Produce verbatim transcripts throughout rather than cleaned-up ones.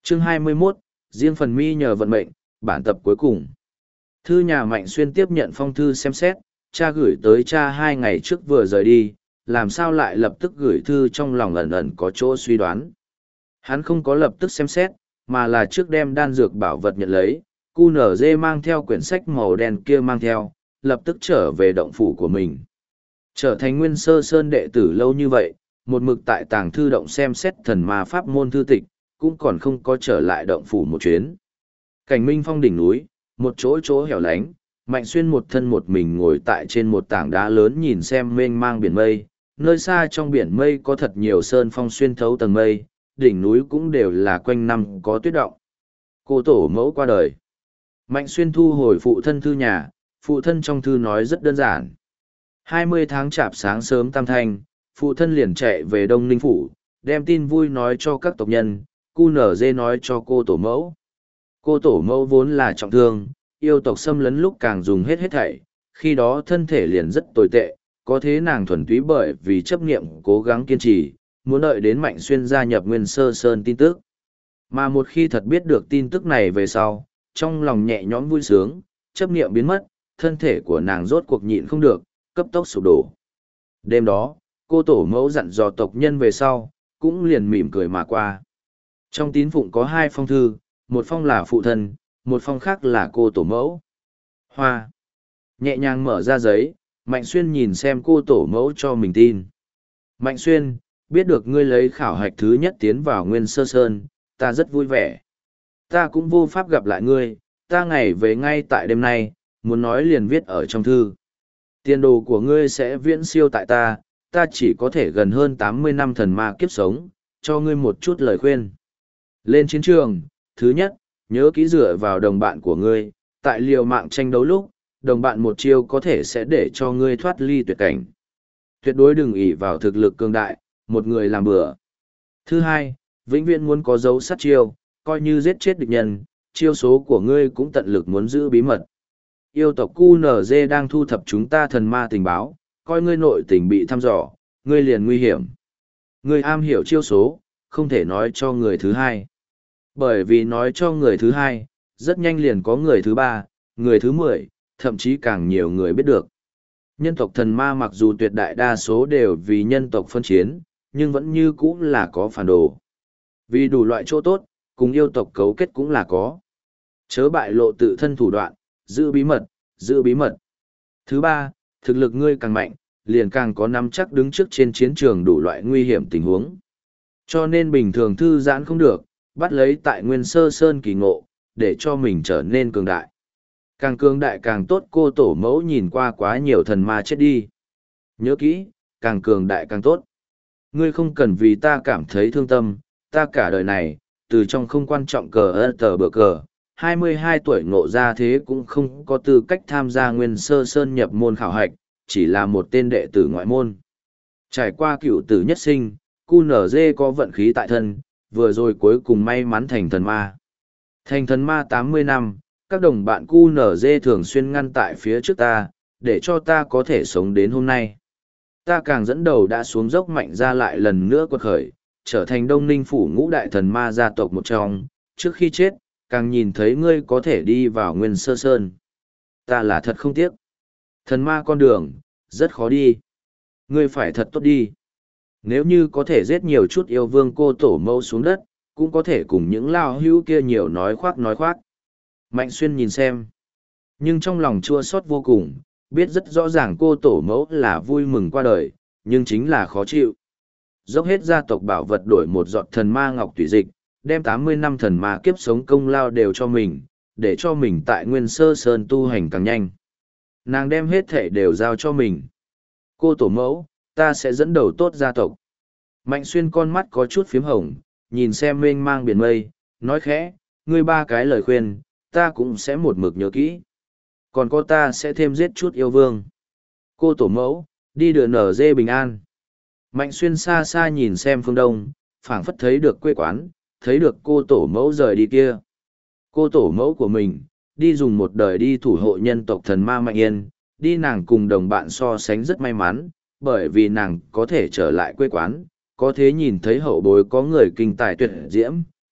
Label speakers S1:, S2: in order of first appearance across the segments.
S1: Chương hai mươi mốt, riêng phần mi nhờ vận mệnh, bản tập cuối cùng. Thư nhà Mạnh Xuyên tiếp nhận phong thư xem xét, cha gửi tới cha hai ngày trước vừa rời đi, làm sao lại lập tức gửi thư, trong lòng ẩn ẩn có chỗ suy đoán. Hắn không có lập tức xem xét, mà là trước đem đan dược bảo vật nhận lấy, cu nở dê mang theo quyển sách màu đen kia mang theo, lập tức trở về động phủ của mình. Trở thành Nguyên Sơ Sơn đệ tử lâu như vậy, một mực tại tàng thư động xem xét thần ma pháp môn thư tịch, cũng còn không có trở lại động phủ một chuyến. Cảnh Minh Phong đỉnh núi, một chỗ chỗ hẻo lánh, Mạnh Xuyên một thân một mình ngồi tại trên một tảng đá lớn nhìn xem mênh mang biển mây, nơi xa trong biển mây có thật nhiều sơn phong xuyên thấu tầng mây, đỉnh núi cũng đều là quanh năm có tuyết động. Cô tổ mẫu qua đời. Mạnh Xuyên thu hồi phụ thân thư nhà, phụ thân trong thư nói rất đơn giản. hai mươi tháng chạp sáng sớm tam thanh, phụ thân liền chạy về Đông Ninh Phủ, đem tin vui nói cho các tộc nhân, cu nở dê nói cho cô tổ mẫu. Cô tổ mẫu vốn là trọng thương, yêu tộc xâm lấn lúc càng dùng hết hết thảy, khi đó thân thể liền rất tồi tệ, có thế nàng thuần túy bởi vì chấp niệm cố gắng kiên trì, muốn đợi đến Mạnh Xuyên gia nhập Nguyên Sơ Sơn tin tức. Mà một khi thật biết được tin tức này về sau, trong lòng nhẹ nhõm vui sướng, chấp niệm biến mất, thân thể của nàng rốt cuộc nhịn không được, cấp tốc sụp đổ. Đêm đó, cô tổ mẫu dặn dò tộc nhân về sau, cũng liền mỉm cười mà qua. Trong tín phụng có hai phong thư, một phong là phụ thân, một phong khác là cô tổ mẫu. Hoa. Nhẹ nhàng mở ra giấy, Mạnh Xuyên nhìn xem cô tổ mẫu cho mình tin. Mạnh Xuyên, biết được ngươi lấy khảo hạch thứ nhất tiến vào Nguyên Sơ Sơn, ta rất vui vẻ. Ta cũng vô pháp gặp lại ngươi, ta ngày về ngay tại đêm nay, muốn nói liền viết ở trong thư. Tiền đồ của ngươi sẽ viễn siêu tại ta, ta chỉ có thể gần hơn tám mươi năm thần ma kiếp sống, cho ngươi một chút lời khuyên. Lên chiến trường, thứ nhất, nhớ kỹ dựa vào đồng bạn của ngươi, tại liều mạng tranh đấu lúc, đồng bạn một chiêu có thể sẽ để cho ngươi thoát ly tuyệt cảnh. Tuyệt đối đừng ỷ vào thực lực cường đại, một người làm bừa. Thứ hai, vĩnh viễn muốn có dấu sát chiêu, coi như giết chết địch nhân, chiêu số của ngươi cũng tận lực muốn giữ bí mật. Yêu tộc cu nở dê đang thu thập chúng ta thần ma tình báo, coi ngươi nội tình bị thăm dò, ngươi liền nguy hiểm. Ngươi am hiểu chiêu số, không thể nói cho người thứ hai. Bởi vì nói cho người thứ hai, rất nhanh liền có người thứ ba, người thứ mười, thậm chí càng nhiều người biết được. Nhân tộc thần ma mặc dù tuyệt đại đa số đều vì nhân tộc phân chiến, nhưng vẫn như cũ là có phản đồ. Vì đủ loại chỗ tốt, cùng yêu tộc cấu kết cũng là có. Chớ bại lộ tự thân thủ đoạn, giữ bí mật, giữ bí mật. Thứ ba, thực lực ngươi càng mạnh, liền càng có nắm chắc đứng trước trên chiến trường đủ loại nguy hiểm tình huống. Cho nên bình thường thư giãn không được, bắt lấy tại Nguyên Sơ Sơn kỳ ngộ, để cho mình trở nên cường đại. Càng cường đại càng tốt, cô tổ mẫu nhìn qua quá nhiều thần ma chết đi. Nhớ kỹ, càng cường đại càng tốt. Ngươi không cần vì ta cảm thấy thương tâm, ta cả đời này, từ trong không quan trọng cờ ơ tờ bờ cờ, hai mươi hai tuổi ngộ ra thế cũng không có tư cách tham gia Nguyên Sơ Sơn nhập môn khảo hạch, chỉ là một tên đệ tử ngoại môn. Trải qua cựu tử nhất sinh, cu nở dê có vận khí tại thân, vừa rồi cuối cùng may mắn thành thần ma. Thành thần ma tám mươi năm, các đồng bạn cu nở dê thường xuyên ngăn tại phía trước ta, để cho ta có thể sống đến hôm nay. Ta càng dẫn đầu đã xuống dốc mạnh ra lại lần nữa quật khởi, trở thành Đông Ninh Phủ ngũ đại thần ma gia tộc một trong, trước khi chết, càng nhìn thấy ngươi có thể đi vào Nguyên Sơ Sơn. Ta là thật không tiếc. Thần ma con đường, rất khó đi. Ngươi phải thật tốt đi. Nếu như có thể giết nhiều chút yêu vương cô tổ mẫu xuống đất, cũng có thể cùng những lao hữu kia nhiều nói khoác nói khoác. Mạnh Xuyên nhìn xem. Nhưng trong lòng chua xót vô cùng, biết rất rõ ràng cô tổ mẫu là vui mừng qua đời, nhưng chính là khó chịu. Dốc hết gia tộc bảo vật đổi một giọt thần ma ngọc tùy dịch, đem tám mươi năm thần ma kiếp sống công lao đều cho mình, để cho mình tại Nguyên Sơ Sơn tu hành càng nhanh. Nàng đem hết thể đều giao cho mình. Cô tổ mẫu, ta sẽ dẫn đầu tốt gia tộc. Mạnh Xuyên con mắt có chút phím hồng, nhìn xem mênh mang biển mây, nói khẽ, ngươi ba cái lời khuyên, ta cũng sẽ một mực nhớ kỹ. Còn có ta sẽ thêm giết chút yêu vương. Cô tổ mẫu, đi đưa nở dê bình an. Mạnh Xuyên xa xa nhìn xem phương đông, phảng phất thấy được quê quán, thấy được cô tổ mẫu rời đi kia. Cô tổ mẫu của mình, đi dùng một đời đi thủ hộ nhân tộc thần ma Mạnh Yên, đi nàng cùng đồng bạn so sánh rất may mắn, bởi vì nàng có thể trở lại quê quán, có thế nhìn thấy hậu bối có người kinh tài tuyệt diễm,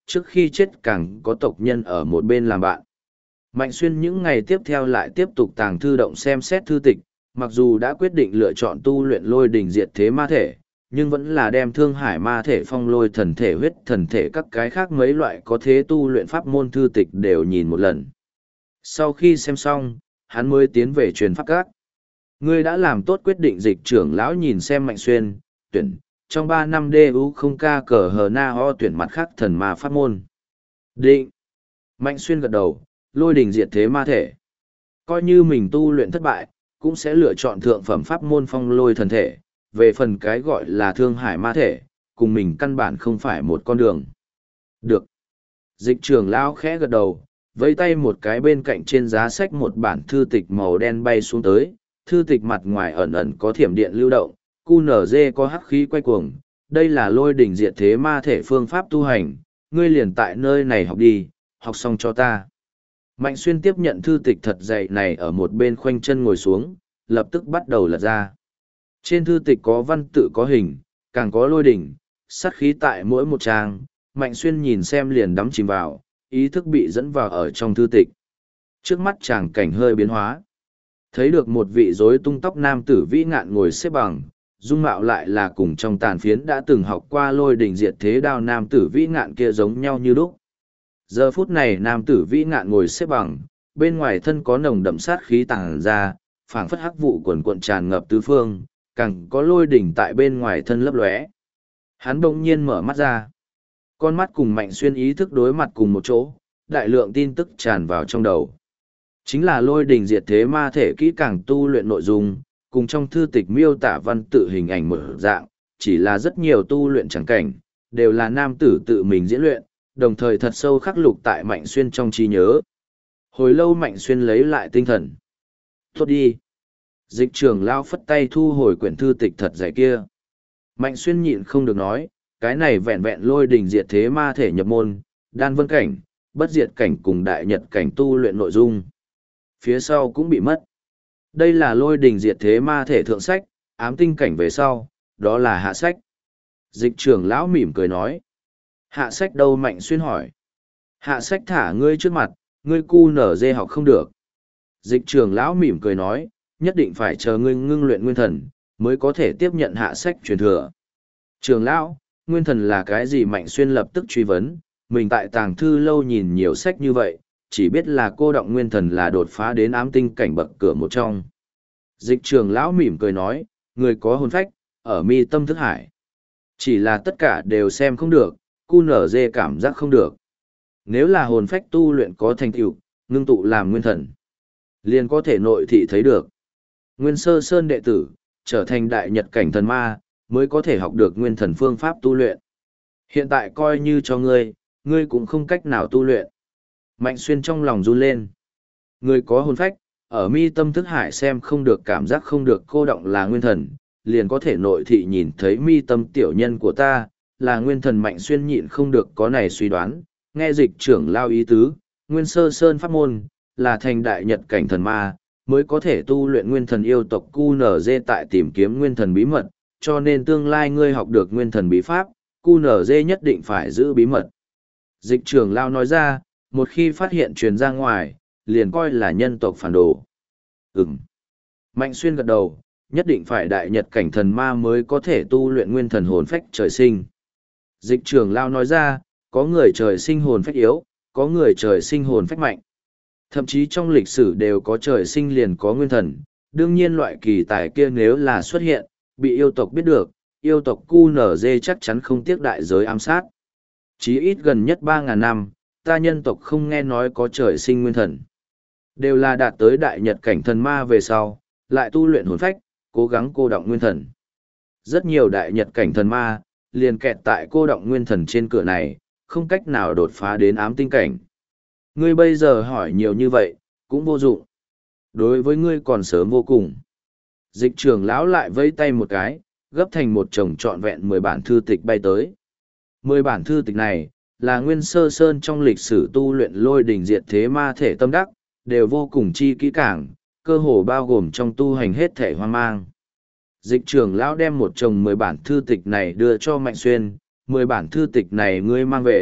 S1: trước khi chết càng có tộc nhân ở một bên làm bạn. Mạnh Xuyên những ngày tiếp theo lại tiếp tục tàng thư động xem xét thư tịch, mặc dù đã quyết định lựa chọn tu luyện lôi đỉnh diệt thế ma thể, nhưng vẫn là đem thương hải ma thể, phong lôi thần thể, huyết thần thể, các cái khác mấy loại có thế tu luyện pháp môn thư tịch đều nhìn một lần. Sau khi xem xong, hắn mới tiến về truyền pháp các. Ngươi đã làm tốt quyết định. Dịch trưởng lão nhìn xem Mạnh Xuyên, tuyển, trong ba năm đê u không ca cờ hờ na ho tuyển mặt khác thần ma pháp môn. Định. Mạnh Xuyên gật đầu, lôi đỉnh diệt thế ma thể. Coi như mình tu luyện thất bại, cũng sẽ lựa chọn thượng phẩm pháp môn phong lôi thần thể. Về phần cái gọi là thương hải ma thể, cùng mình căn bản không phải một con đường. Được. Dịch trưởng lão khẽ gật đầu, vẫy tay một cái, bên cạnh trên giá sách một bản thư tịch màu đen bay xuống tới. Thư tịch mặt ngoài ẩn ẩn có thiểm điện lưu động, cu nở dê có hắc khí quay cuồng. Đây là lôi đỉnh diệt thế ma thể phương pháp tu hành, ngươi liền tại nơi này học đi, học xong cho ta. Mạnh Xuyên tiếp nhận thư tịch thật dày này ở một bên khoanh chân ngồi xuống, lập tức bắt đầu lật ra. Trên thư tịch có văn tự có hình, càng có lôi đỉnh, sát khí tại mỗi một trang. Mạnh Xuyên nhìn xem liền đắm chìm vào, ý thức bị dẫn vào ở trong thư tịch. Trước mắt chàng cảnh hơi biến hóa. Thấy được một vị rối tung tóc nam tử vĩ ngạn ngồi xếp bằng, dung mạo lại là cùng trong tàn phiến đã từng học qua lôi đỉnh diệt thế đao nam tử vĩ ngạn kia giống nhau như lúc. Giờ phút này nam tử vĩ ngạn ngồi xếp bằng, bên ngoài thân có nồng đậm sát khí tàng ra, phảng phất hắc vụ quần cuộn tràn ngập tứ phương, càng có lôi đỉnh tại bên ngoài thân lấp lóe. Hắn bỗng nhiên mở mắt ra. Con mắt cùng Mạnh Xuyên ý thức đối mặt cùng một chỗ, đại lượng tin tức tràn vào trong đầu. Chính là lôi đỉnh diệt thế ma thể kỹ càng tu luyện nội dung, cùng trong thư tịch miêu tả văn tự hình ảnh một dạng, chỉ là rất nhiều tu luyện chẳng cảnh, đều là nam tử tự mình diễn luyện, đồng thời thật sâu khắc lục tại Mạnh Xuyên trong trí nhớ. Hồi lâu Mạnh Xuyên lấy lại tinh thần. Tốt đi. Dịch trưởng lao phất tay thu hồi quyển thư tịch thật dày kia. Mạnh Xuyên nhịn không được nói, cái này vẹn vẹn lôi đỉnh diệt thế ma thể nhập môn, đan vân cảnh, bất diệt cảnh cùng đại nhật cảnh tu luyện nội dung. Phía sau cũng bị mất. Đây là lôi đỉnh diệt thế ma thể thượng sách, ám tinh cảnh về sau, đó là hạ sách. Dịch trưởng lão mỉm cười nói. Hạ sách đâu? Mạnh Xuyên hỏi. Hạ sách thả ngươi trước mặt, ngươi cu nở dê học không được. Dịch trưởng lão mỉm cười nói, nhất định phải chờ ngươi ngưng luyện nguyên thần, mới có thể tiếp nhận hạ sách truyền thừa. Trưởng lão, nguyên thần là cái gì? Mạnh Xuyên lập tức truy vấn, mình tại tàng thư lâu nhìn nhiều sách như vậy, chỉ biết là cô động nguyên thần là đột phá đến ám tinh cảnh bậc cửa một trong. Dịch trưởng lão mỉm cười nói, người có hồn phách, ở mi tâm thức hải. Chỉ là tất cả đều xem không được, cu nở dê cảm giác không được. Nếu là hồn phách tu luyện có thành tựu, ngưng tụ làm nguyên thần, liền có thể nội thị thấy được. Nguyên sơ sơn đệ tử, trở thành đại nhật cảnh thần ma, mới có thể học được nguyên thần phương pháp tu luyện. Hiện tại coi như cho ngươi, ngươi cũng không cách nào tu luyện. Mạnh Xuyên trong lòng run lên. Người có hồn phách, ở mi tâm thức hải xem không được, cảm giác không được cô động là nguyên thần, liền có thể nội thị nhìn thấy mi tâm tiểu nhân của ta, là nguyên thần. Mạnh Xuyên nhịn không được có này suy đoán, nghe dịch trưởng lao ý tứ, nguyên sơ sơn pháp môn, là thành đại nhật cảnh thần ma, mới có thể tu luyện nguyên thần. Yêu tộc cu nở dê tại tìm kiếm nguyên thần bí mật, cho nên tương lai ngươi học được nguyên thần bí pháp, cu nở dê nhất định phải giữ bí mật. Dịch trưởng lao nói ra, một khi phát hiện truyền ra ngoài, liền coi là nhân tộc phản đồ. Ừm. Mạnh Xuyên gật đầu, nhất định phải đại nhật cảnh thần ma mới có thể tu luyện nguyên thần hồn phách trời sinh. Dịch trưởng lao nói ra, có người trời sinh hồn phách yếu, có người trời sinh hồn phách mạnh. Thậm chí trong lịch sử đều có trời sinh liền có nguyên thần, đương nhiên loại kỳ tài kia nếu là xuất hiện, bị yêu tộc biết được, yêu tộc cu nở dê chắc chắn không tiếc đại giới ám sát. Chí ít gần nhất ba ngàn năm, ta nhân tộc không nghe nói có trời sinh nguyên thần. Đều là đạt tới đại nhật cảnh thần ma về sau, lại tu luyện hồn phách, cố gắng cô động nguyên thần. Rất nhiều đại nhật cảnh thần ma, liền kẹt tại cô động nguyên thần trên cửa này, không cách nào đột phá đến ám tinh cảnh. Ngươi bây giờ hỏi nhiều như vậy, cũng vô dụng. Đối với ngươi còn sớm vô cùng. Dịch trưởng lão lại vẫy tay một cái, gấp thành một chồng trọn vẹn mười bản thư tịch bay tới. Mười bản thư tịch này, là nguyên sơ sơn trong lịch sử tu luyện lôi đỉnh diệt thế ma thể tâm đắc, đều vô cùng chi kỹ càng, cơ hồ bao gồm trong tu hành hết thể hoang mang. Dịch trưởng lão đem một chồng mười bản thư tịch này đưa cho Mạnh Xuyên, mười bản thư tịch này ngươi mang về,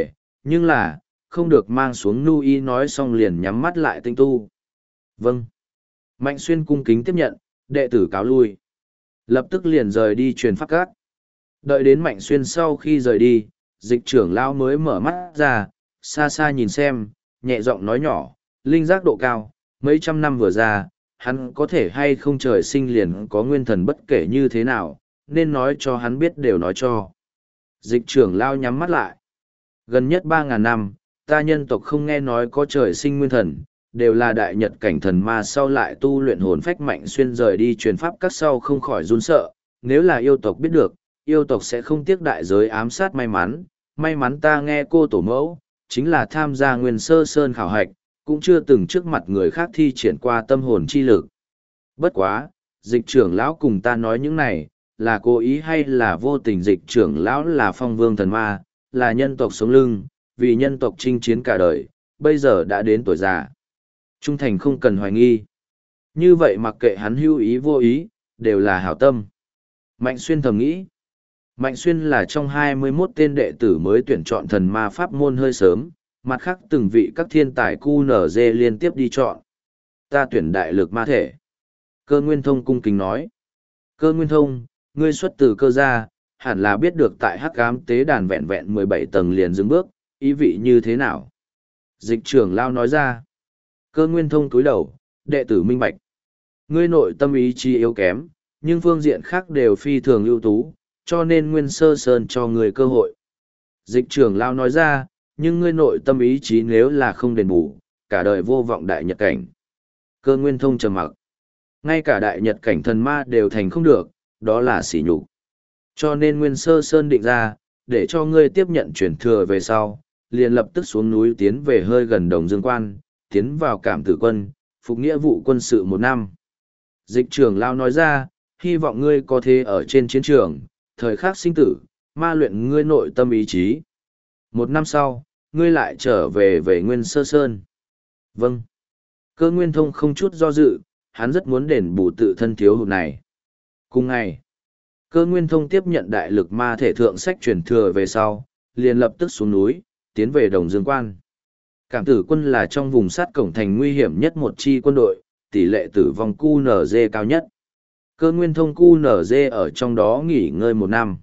S1: Nhưng là, không được mang xuống nu y nói xong liền nhắm mắt lại tinh tu. Vâng. Mạnh Xuyên cung kính tiếp nhận, đệ tử cáo lui. Lập tức liền rời đi truyền pháp các. Đợi đến Mạnh Xuyên sau khi rời đi, dịch trưởng lão mới mở mắt ra, xa xa nhìn xem, nhẹ giọng nói nhỏ, linh giác độ cao, mấy trăm năm vừa ra, hắn có thể hay không trời sinh liền có nguyên thần bất kể như thế nào, nên nói cho hắn biết đều nói cho. Dịch trưởng lão nhắm mắt lại. Gần nhất ba ngàn năm, ta nhân tộc không nghe nói có trời sinh nguyên thần, đều là đại nhật cảnh thần ma sau lại tu luyện hồn phách Mạnh Xuyên rời đi truyền pháp các sau không khỏi run sợ, nếu là yêu tộc biết được, yêu tộc sẽ không tiếc đại giới ám sát may mắn, may mắn ta nghe cô tổ mẫu, chính là tham gia Nguyên Sơ Sơn khảo hạch, cũng chưa từng trước mặt người khác thi triển qua tâm hồn chi lực. Bất quá, dịch trưởng lão cùng ta nói những này, là cố ý hay là vô tình? Dịch trưởng lão là phong vương thần ma, là nhân tộc sống lưng, vì nhân tộc chinh chiến cả đời, bây giờ đã đến tuổi già. Trung thành không cần hoài nghi. Như vậy mặc kệ hắn hữu ý vô ý, đều là hảo tâm. Mạnh Xuyên thầm nghĩ. Mạnh Xuyên là trong hai mươi mốt tên đệ tử mới tuyển chọn thần ma pháp môn hơi sớm, mặt khác từng vị các thiên tài cu nở dê liên tiếp đi chọn. Ta tuyển đại lực ma thể. Cơ Nguyên Thông cung kính nói. Cơ Nguyên Thông, ngươi xuất từ cơ gia, hẳn là biết được tại hắc ám tế đàn vẹn vẹn mười bảy tầng liền dừng bước, ý vị như thế nào? Dịch trưởng lao nói ra. Cơ Nguyên Thông cúi đầu, đệ tử minh bạch. Ngươi nội tâm ý chí yếu kém, nhưng phương diện khác đều phi thường ưu tú, cho nên Nguyên Sơ Sơn cho người cơ hội. Dịch trưởng lao nói ra, nhưng ngươi nội tâm ý chí nếu là không đền bù, cả đời vô vọng đại nhật cảnh. Cơ Nguyên Thông trầm mặc. Ngay cả đại nhật cảnh thần ma đều thành không được, đó là sỉ nhục. Cho nên Nguyên Sơ Sơn định ra, để cho ngươi tiếp nhận chuyển thừa về sau, liền lập tức xuống núi tiến về hơi gần Đồng Dương Quan, tiến vào Cảm Tử Quân, phục nghĩa vụ quân sự một năm. Dịch trưởng lao nói ra, hy vọng ngươi có thể ở trên chiến trường, thời khắc sinh tử, ma luyện ngươi nội tâm ý chí. Một năm sau, ngươi lại trở về về Nguyên Sơ Sơn. Vâng. Cơ Nguyên Thông không chút do dự, hắn rất muốn đền bù tự thân thiếu hụt này. Cùng ngày, Cơ Nguyên Thông tiếp nhận đại lực ma thể thượng sách truyền thừa về sau, liền lập tức xuống núi, tiến về Đồng Dương Quan. Cảm Tử Quân là trong vùng sát cổng thành nguy hiểm nhất một chi quân đội, tỷ lệ tử vong Q N G cao nhất. Cơ Nguyên Thông Q N G ở trong đó nghỉ ngơi một năm.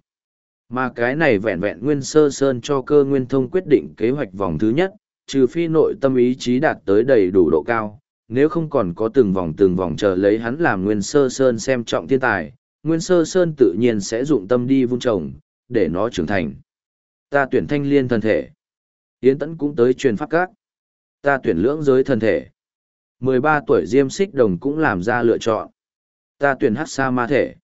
S1: Mà cái này vẹn vẹn Nguyên Sơ Sơn cho Cơ Nguyên Thông quyết định kế hoạch vòng thứ nhất, trừ phi nội tâm ý chí đạt tới đầy đủ độ cao, nếu không còn có từng vòng từng vòng chờ lấy hắn làm Nguyên Sơ Sơn xem trọng thiên tài, Nguyên Sơ Sơn tự nhiên sẽ dụng tâm đi vun trồng, để nó trưởng thành. Ta tuyển thanh liên thần thể. Yến Tẫn cũng tới truyền pháp các. Ta tuyển lưỡng giới thần thể. mười ba tuổi Diêm Xích Đồng cũng làm ra lựa chọn. Ta tuyển hắc sa ma thể.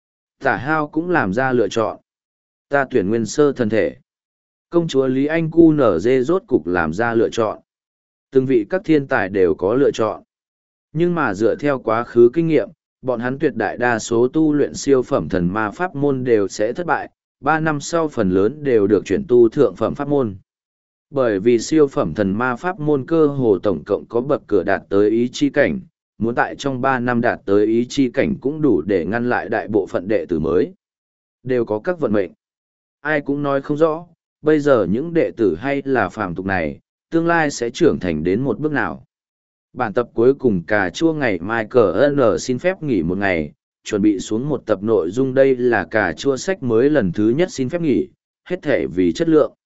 S1: Tả Hao cũng làm ra lựa chọn. Ta tuyển Nguyên Sơ thần thể. Công chúa Lý Anh Cu nở dê rốt cục làm ra lựa chọn. Từng vị các thiên tài đều có lựa chọn. Nhưng mà dựa theo quá khứ kinh nghiệm, bọn hắn tuyệt đại đa số tu luyện siêu phẩm thần ma pháp môn đều sẽ thất bại, ba năm sau phần lớn đều được chuyển tu thượng phẩm pháp môn. Bởi vì siêu phẩm thần ma pháp môn cơ hồ tổng cộng có bậc cửa đạt tới ý chi cảnh, muốn tại trong ba năm đạt tới ý chi cảnh cũng đủ để ngăn lại đại bộ phận đệ tử mới. Đều có các vận mệnh. Ai cũng nói không rõ, bây giờ những đệ tử hay là phàm tục này, tương lai sẽ trưởng thành đến một bước nào. Bản tập cuối cùng cà chua ngày mai cờ N xin phép nghỉ một ngày, chuẩn bị xuống một tập nội dung. Đây là cà chua sách mới lần thứ nhất xin phép nghỉ, hết thể vì chất lượng.